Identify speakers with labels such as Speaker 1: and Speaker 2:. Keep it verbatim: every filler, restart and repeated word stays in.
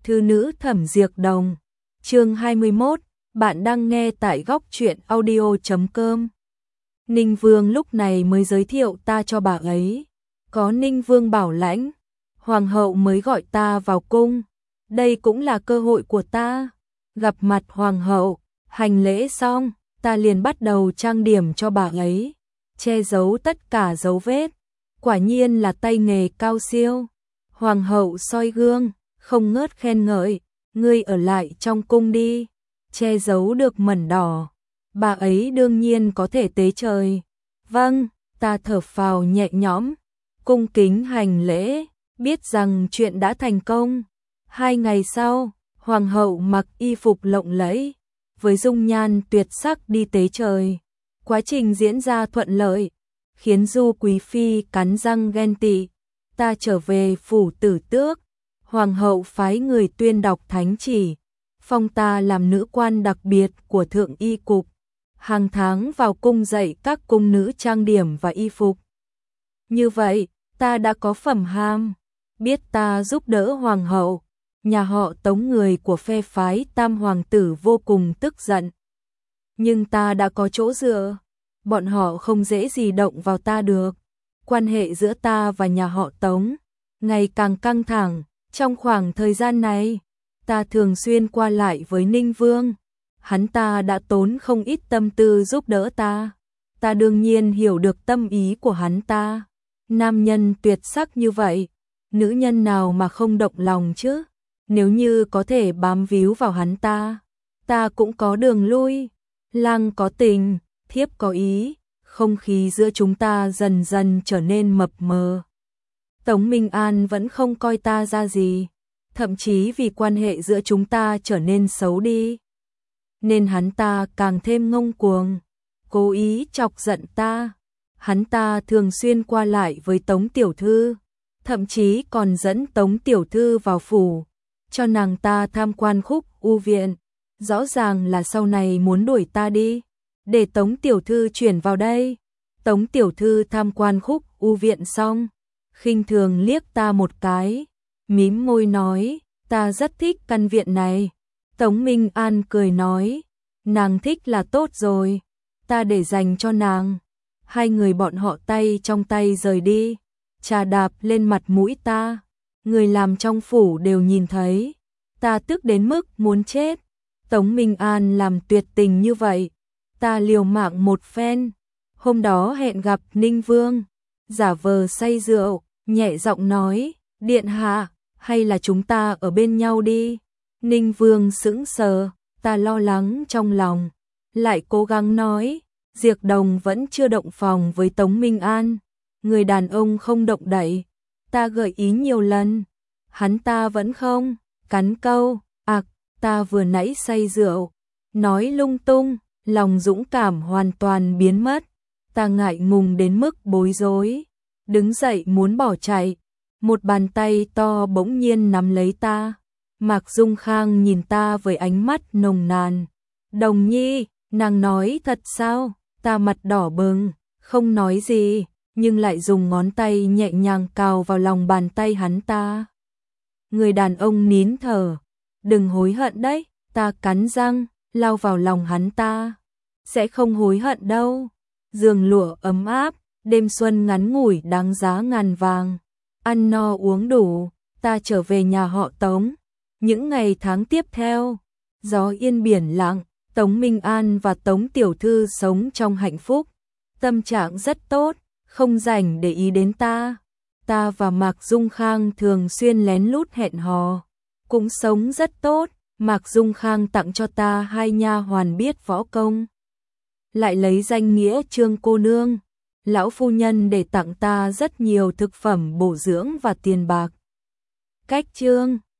Speaker 1: Thư nữ Thẩm Diệp Đồng. Chương hai mươi mốt, bạn đang nghe tại góc truyện audio chấm com. Ninh Vương lúc này mới giới thiệu ta cho bà ấy. Có Ninh Vương bảo lãnh, hoàng hậu mới gọi ta vào cung. Đây cũng là cơ hội của ta. Gặp mặt hoàng hậu, hành lễ xong, ta liền bắt đầu trang điểm cho bà ấy, che giấu tất cả dấu vết. Quả nhiên là tay nghề cao siêu. Hoàng hậu soi gương, không ngớt khen ngợi, ngươi ở lại trong cung đi, che giấu được mẩn đỏ. Bà ấy đương nhiên có thể tế trời. Vâng, ta thở phào nhẹ nhõm, cung kính hành lễ, biết rằng chuyện đã thành công. Hai ngày sau, hoàng hậu mặc y phục lộng lẫy, với dung nhan tuyệt sắc đi tế trời. Quá trình diễn ra thuận lợi, khiến Du Quý Phi cắn răng ghen tị. Ta trở về phủ Tử Tước, hoàng hậu phái người tuyên đọc thánh chỉ, phong ta làm nữ quan đặc biệt của Thượng Y Cục. Hàng tháng vào cung dạy các cung nữ trang điểm và y phục. Như vậy, ta đã có phẩm hàm, biết ta giúp đỡ hoàng hậu. Nhà họ Tống, người của phe phái Tam hoàng tử vô cùng tức giận. Nhưng ta đã có chỗ dựa, bọn họ không dễ gì động vào ta được. Quan hệ giữa ta và nhà họ Tống ngày càng căng thẳng. Trong khoảng thời gian này, ta thường xuyên qua lại với Ninh Vương. Hắn ta đã tốn không ít tâm tư giúp đỡ ta. Ta đương nhiên hiểu được tâm ý của hắn ta. Nam nhân tuyệt sắc như vậy, nữ nhân nào mà không động lòng chứ? Nếu như có thể bám víu vào hắn ta, ta cũng có đường lui. Lang có tình, thiếp có ý, không khí giữa chúng ta dần dần trở nên mập mờ. Tống Minh An vẫn không coi ta ra gì, thậm chí vì quan hệ giữa chúng ta trở nên xấu đi, nên hắn ta càng thêm ngông cuồng, cố ý chọc giận ta. Hắn ta thường xuyên qua lại với Tống tiểu thư, thậm chí còn dẫn Tống tiểu thư vào phủ, cho nàng ta tham quan Khúc U viện. Rõ ràng là sau này muốn đuổi ta đi, để Tống tiểu thư chuyển vào đây. Tống tiểu thư tham quan Khúc U viện xong, khinh thường liếc ta một cái, mím môi nói, ta rất thích căn viện này. Tống Minh An cười nói, nàng thích là tốt rồi, ta để dành cho nàng. Hai người bọn họ tay trong tay rời đi, trà đạp lên mặt mũi ta. Người làm trong phủ đều nhìn thấy, ta tức đến mức muốn chết. Tống Minh An làm tuyệt tình như vậy, ta liều mạng một phen. Hôm đó hẹn gặp Ninh Vương, giả vờ say rượu, nhẹ giọng nói, điện hạ, hay là chúng ta ở bên nhau đi. Ninh Vương sững sờ, ta lo lắng trong lòng, lại cố gắng nói, Diệp Đồng vẫn chưa động phòng với Tống Minh An, người đàn ông không động đậy. Ta gợi ý nhiều lần, hắn ta vẫn không, cắn câu, ạc, ta vừa nãy say rượu, nói lung tung, lòng dũng cảm hoàn toàn biến mất. Ta ngại ngùng đến mức bối rối, đứng dậy muốn bỏ chạy, một bàn tay to bỗng nhiên nắm lấy ta. Mạc Dung Khang nhìn ta với ánh mắt nồng nàn. Đồng nhi, nàng nói thật sao? Ta mặt đỏ bừng, không nói gì, nhưng lại dùng ngón tay nhẹ nhàng cào vào lòng bàn tay hắn ta. Người đàn ông nín thở, đừng hối hận đấy. Ta cắn răng, lao vào lòng hắn ta. Sẽ không hối hận đâu. Giường lụa ấm áp, đêm xuân ngắn ngủi đáng giá ngàn vàng. Ăn no uống đủ, ta trở về nhà họ Tống. Những ngày tháng tiếp theo, gió yên biển lặng, Tống Minh An và Tống tiểu thư sống trong hạnh phúc. Tâm trạng rất tốt, không rảnh để ý đến ta. Ta và Mạc Dung Khang thường xuyên lén lút hẹn hò, cũng sống rất tốt. Mạc Dung Khang tặng cho ta hai nha hoàn biết võ công, lại lấy danh nghĩa Trương cô nương, lão phu nhân để tặng ta rất nhiều thực phẩm bổ dưỡng và tiền bạc. Cách Trương